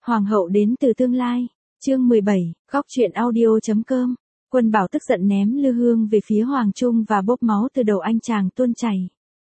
Hoàng hậu đến từ tương lai. Chương 17, góc truyện audio.com. Quân Bảo tức giận ném lư hương về phía Hoàng Trung và bốc máu từ đầu anh chàng tuôn chảy.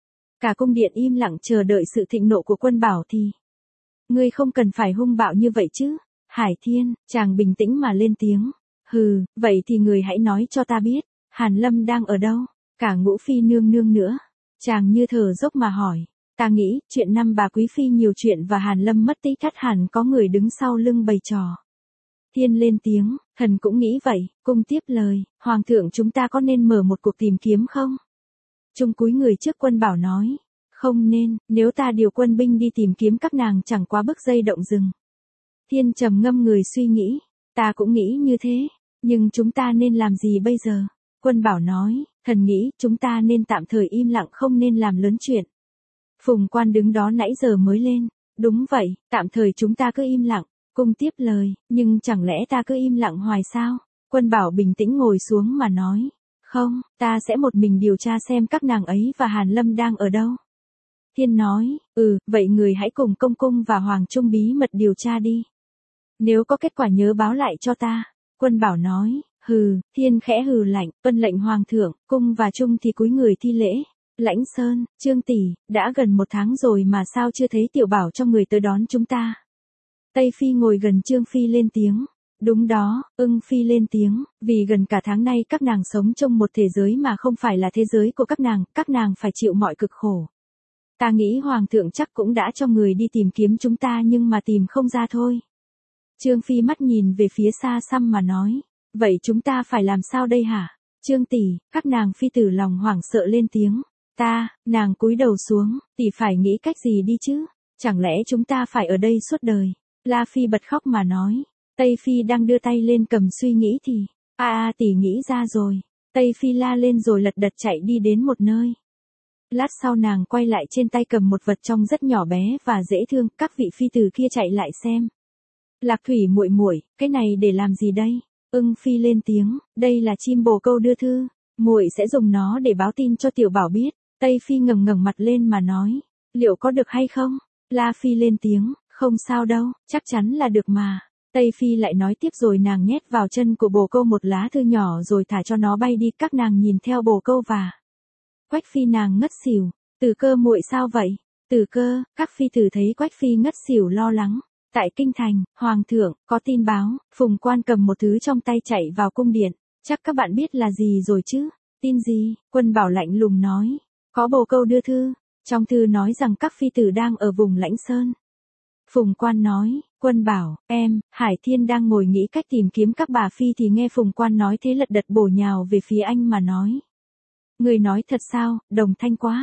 Cả cung điện im lặng chờ đợi sự thịnh nộ của Quân Bảo thì. Ngươi không cần phải hung bạo như vậy chứ. Hải Thiên, chàng bình tĩnh mà lên tiếng. Hừ, vậy thì người hãy nói cho ta biết, Hàn Lâm đang ở đâu? Cả Ngũ Phi nương nương nữa. Chàng như thở dốc mà hỏi. Ta nghĩ, chuyện năm bà Quý Phi nhiều chuyện và Hàn Lâm mất tích thắt hẳn có người đứng sau lưng bày trò. Thiên lên tiếng, thần cũng nghĩ vậy, cung tiếp lời, Hoàng thượng chúng ta có nên mở một cuộc tìm kiếm không? Trung cúi người trước Quân Bảo nói, không nên, nếu ta điều quân binh đi tìm kiếm các nàng chẳng quá bức dây động rừng. Thiên trầm ngâm người suy nghĩ, ta cũng nghĩ như thế, nhưng chúng ta nên làm gì bây giờ? Quân Bảo nói, thần nghĩ chúng ta nên tạm thời im lặng không nên làm lớn chuyện. Phùng Quan đứng đó nãy giờ mới lên, đúng vậy, tạm thời chúng ta cứ im lặng. Cung tiếp lời, nhưng chẳng lẽ ta cứ im lặng hoài sao? Quân Bảo bình tĩnh ngồi xuống mà nói, không, ta sẽ một mình điều tra xem các nàng ấy và Hàn Lâm đang ở đâu. Thiên nói, vậy người hãy cùng công cung và Hoàng Trung bí mật điều tra đi. Nếu có kết quả nhớ báo lại cho ta. Quân Bảo nói, Thiên khẽ hừ lạnh, tuân lệnh Hoàng thượng, cung và Trung thì cúi người thi lễ. Lãnh Sơn, Trương tỷ, đã gần 1 tháng rồi mà sao chưa thấy Tiểu Bảo cho người tới đón chúng ta. Tây Phi ngồi gần Trương Phi lên tiếng. Đúng đó, Ưng Phi lên tiếng, vì gần cả tháng nay các nàng sống trong một thế giới mà không phải là thế giới của các nàng phải chịu mọi cực khổ. Ta nghĩ Hoàng thượng chắc cũng đã cho người đi tìm kiếm chúng ta nhưng mà tìm không ra thôi. Trương Phi mắt nhìn về phía xa xăm mà nói, vậy chúng ta phải làm sao đây hả? Trương tỷ, các nàng phi tử lòng hoảng sợ lên tiếng. Nàng cúi đầu xuống, tỷ phải nghĩ cách gì đi chứ? Chẳng lẽ chúng ta phải ở đây suốt đời? La Phi bật khóc mà nói. Tây Phi đang đưa tay lên cầm suy nghĩ thì, tỷ nghĩ ra rồi. Tây Phi la lên rồi lật đật chạy đi đến một nơi. Lát sau nàng quay lại trên tay cầm một vật trông rất nhỏ bé và dễ thương, các vị phi tử kia chạy lại xem. Lạc Thủy muội muội, cái này để làm gì đây? Ưng Phi lên tiếng, đây là chim bồ câu đưa thư, muội sẽ dùng nó để báo tin cho Tiểu Bảo biết. Tây Phi ngẩng mặt lên mà nói, liệu có được hay không? La Phi lên tiếng, không sao đâu, chắc chắn là được mà. Tây Phi lại nói tiếp rồi nàng nhét vào chân của bồ câu một lá thư nhỏ rồi thả cho nó bay đi. Các nàng nhìn theo bồ câu và Quách Phi nàng ngất xỉu. Tử Cơ muội sao vậy? Tử Cơ, các phi tử thấy Quách Phi ngất xỉu lo lắng. Tại kinh thành, Hoàng thượng, có tin báo, Phùng Quan cầm một thứ trong tay chạy vào cung điện. Chắc các bạn biết là gì rồi chứ? Tin gì? Quân Bảo lạnh lùng nói. Có bồ câu đưa thư. Trong thư nói rằng các phi tử đang ở vùng Lãnh Sơn. Phùng Quan nói, Quân Bảo, Hải Thiên đang ngồi nghĩ cách tìm kiếm các bà phi thì nghe Phùng Quan nói thế lật đật bổ nhào về phía anh mà nói. Người nói thật sao, đồng thanh quá.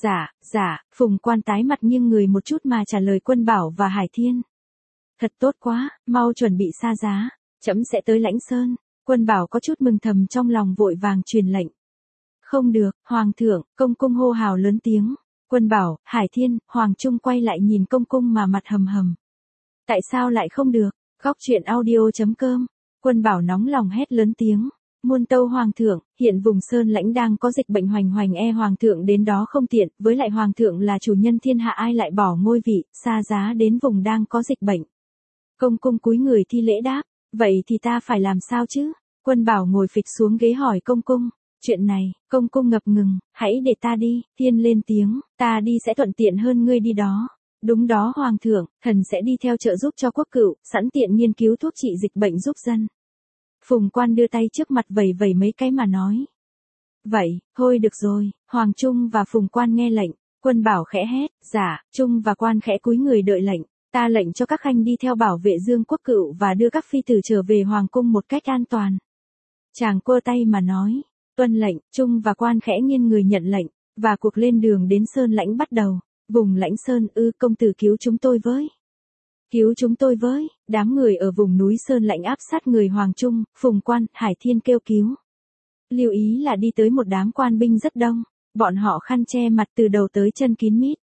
Dạ, Phùng Quan tái mặt nghiêng người một chút mà trả lời Quân Bảo và Hải Thiên. Thật tốt quá, mau chuẩn bị xa giá, trẫm sẽ tới Lãnh Sơn. Quân Bảo có chút mừng thầm trong lòng vội vàng truyền lệnh. Không được, Hoàng thượng, công cung hô hào lớn tiếng. Quân Bảo, Hải Thiên, Hoàng Trung quay lại nhìn công cung mà mặt hầm hầm. Tại sao lại không được? Góc truyện audio.com. Quân Bảo nóng lòng hét lớn tiếng. Muôn tâu Hoàng thượng, hiện vùng Sơn Lãnh đang có dịch bệnh hoành Hoàng thượng đến đó không tiện, với lại Hoàng thượng là chủ nhân thiên hạ ai lại bỏ ngôi vị, xa giá đến vùng đang có dịch bệnh. Công cung cúi người thi lễ đáp, vậy thì ta phải làm sao chứ? Quân Bảo ngồi phịch xuống ghế hỏi công cung. Chuyện này, công cung ngập ngừng, hãy để ta đi. Thiên lên tiếng, ta đi sẽ thuận tiện hơn ngươi đi đó. Đúng đó Hoàng thượng, thần sẽ đi theo trợ giúp cho quốc cựu, sẵn tiện nghiên cứu thuốc trị dịch bệnh giúp dân. Phùng Quan đưa tay trước mặt vẩy vẩy mấy cái mà nói. Vậy, thôi được rồi. Hoàng Trung và Phùng Quan nghe lệnh. Quân Bảo khẽ hét, dạ. Trung và Quan khẽ cúi người đợi lệnh. Ta lệnh cho các khanh đi theo bảo vệ Dương quốc cựu và đưa các phi tử trở về Hoàng cung một cách an toàn. Chàng quơ tay mà nói. Tuân lệnh, Trung và Quan khẽ nghiêng người nhận lệnh, và cuộc lên đường đến Sơn Lãnh bắt đầu. Vùng Lãnh Sơn, công tử cứu chúng tôi với. Cứu chúng tôi với. Đám người ở vùng núi Sơn Lãnh áp sát người Hoàng Trung, Phùng Quan, Hải Thiên kêu cứu. Lưu ý là đi tới một đám quan binh rất đông, bọn họ khăn che mặt từ đầu tới chân kín mít.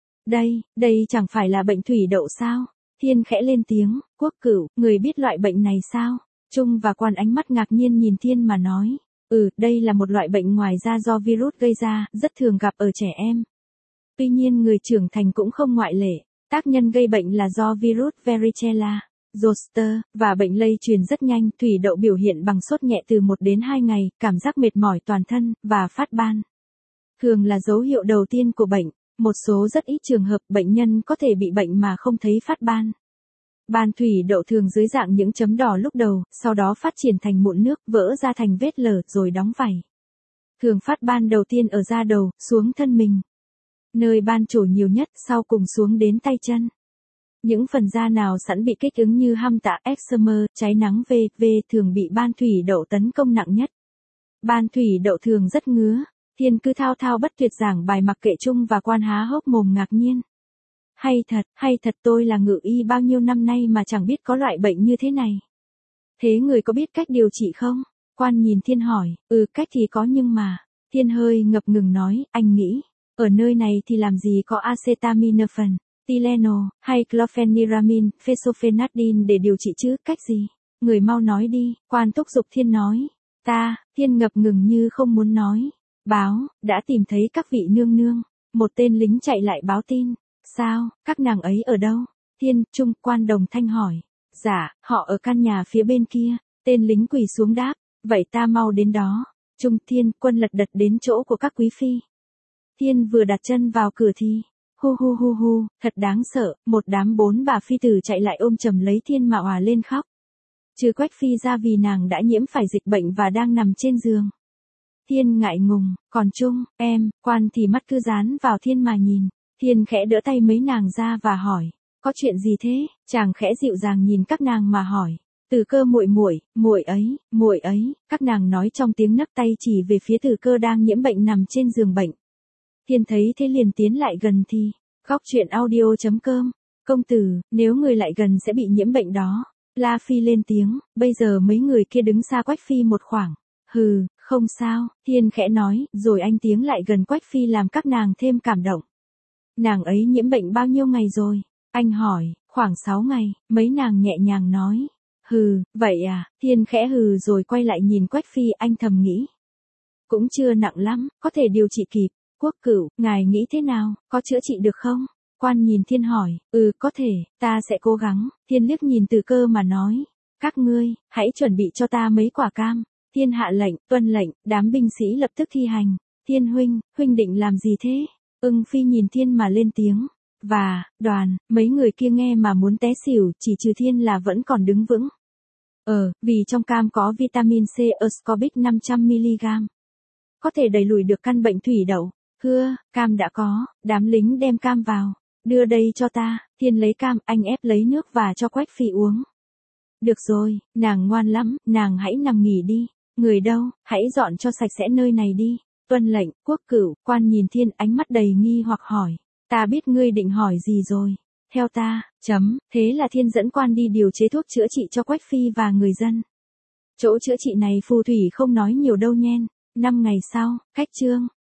Đây chẳng phải là bệnh thủy đậu sao? Thiên khẽ lên tiếng, quốc cửu, người biết loại bệnh này sao? Trung và Quan ánh mắt ngạc nhiên nhìn Thiên mà nói. Đây là một loại bệnh ngoài da do virus gây ra, rất thường gặp ở trẻ em. Tuy nhiên người trưởng thành cũng không ngoại lệ. Tác nhân gây bệnh là do virus varicella. zoster, và bệnh lây truyền rất nhanh. Thủy đậu biểu hiện bằng sốt nhẹ từ 1 đến 2 ngày, cảm giác mệt mỏi toàn thân, và phát ban. Thường là dấu hiệu đầu tiên của bệnh. Một số rất ít trường hợp bệnh nhân có thể bị bệnh mà không thấy phát ban. Ban thủy đậu thường dưới dạng những chấm đỏ lúc đầu, sau đó phát triển thành mụn nước, vỡ ra thành vết lở rồi đóng vảy. Thường phát ban đầu tiên ở da đầu, xuống thân mình. Nơi ban trổ nhiều nhất, sau cùng xuống đến tay chân. Những phần da nào sẵn bị kích ứng như hăm tạ, eczema, cháy nắng v.v. thường bị ban thủy đậu tấn công nặng nhất. Ban thủy đậu thường rất ngứa. Thiên cứ thao thao bất tuyệt giảng bài mặc kệ chung và quan há hốc mồm ngạc nhiên. Hay thật tôi là ngự y bao nhiêu năm nay mà chẳng biết có loại bệnh như thế này. Thế người có biết cách điều trị không? Quan nhìn Thiên hỏi, cách thì có nhưng mà. Thiên hơi ngập ngừng nói, anh nghĩ, ở nơi này thì làm gì có acetaminophen, Tylenol, hay chlorpheniramine, fexofenadine để điều trị chứ, cách gì? Người mau nói đi, quan thúc giục Thiên nói. Thiên ngập ngừng như không muốn nói. Báo, đã tìm thấy các vị nương nương. Một tên lính chạy lại báo tin. Sao, các nàng ấy ở đâu? Thiên, Trung, quan đồng thanh hỏi. Dạ, họ ở căn nhà phía bên kia. Tên lính quỳ xuống đáp. Vậy ta mau đến đó. Trung, Thiên, quân lật đật đến chỗ của các quý phi. Thiên vừa đặt chân vào cửa thì. Hu, thật đáng sợ. Một đám 4 bà phi tử chạy lại ôm chầm lấy Thiên mà òa lên khóc. Trừ Quách phi ra vì nàng đã nhiễm phải dịch bệnh và đang nằm trên giường. Thiên ngại ngùng, còn Trung, em, quan thì mắt cứ dán vào Thiên mà nhìn. Thiên khẽ đỡ tay mấy nàng ra và hỏi, có chuyện gì thế? Chàng khẽ dịu dàng nhìn các nàng mà hỏi, Từ Cơ muội ấy, các nàng nói trong tiếng nấc tay chỉ về phía Từ Cơ đang nhiễm bệnh nằm trên giường bệnh. Thiên thấy thế liền tiến lại gần thì, góc chuyện audio.com, công tử, nếu người lại gần sẽ bị nhiễm bệnh đó. La Phi lên tiếng, bây giờ mấy người kia đứng xa Quách Phi một khoảng. Không sao, Thiên khẽ nói, rồi anh tiến lại gần Quách Phi làm các nàng thêm cảm động. Nàng ấy nhiễm bệnh bao nhiêu ngày rồi? Anh hỏi, khoảng 6 ngày, mấy nàng nhẹ nhàng nói. Vậy à, Thiên khẽ rồi quay lại nhìn Quách Phi, anh thầm nghĩ. Cũng chưa nặng lắm, có thể điều trị kịp. Quốc Cửu, ngài nghĩ thế nào, có chữa trị được không? Quan nhìn Thiên hỏi, có thể, ta sẽ cố gắng. Thiên liếc nhìn Từ Cơ mà nói, các ngươi, hãy chuẩn bị cho ta mấy quả cam. Thiên hạ lệnh, tuân lệnh, đám binh sĩ lập tức thi hành. Thiên huynh định làm gì thế? Ưng Phi nhìn Thiên mà lên tiếng. Và, Đoàn, mấy người kia nghe mà muốn té xỉu, chỉ trừ Thiên là vẫn còn đứng vững. Vì trong cam có vitamin C ascorbic 500mg. Có thể đẩy lùi được căn bệnh thủy đậu. Cam đã có, đám lính đem cam vào. Đưa đây cho ta. Thiên lấy cam, anh ép lấy nước và cho Quách Phi uống. Được rồi, nàng ngoan lắm, nàng hãy nằm nghỉ đi. Người đâu, hãy dọn cho sạch sẽ nơi này đi. Tuân lệnh, Quốc Cửu. Quan nhìn Thiên, ánh mắt đầy nghi hoặc hỏi. Ta biết ngươi định hỏi gì rồi. Theo ta, thế là Thiên dẫn quan đi điều chế thuốc chữa trị cho Quách Phi và người dân. Chỗ chữa trị này phù thủy không nói nhiều đâu nhen. 5 ngày sau, Khách Trương,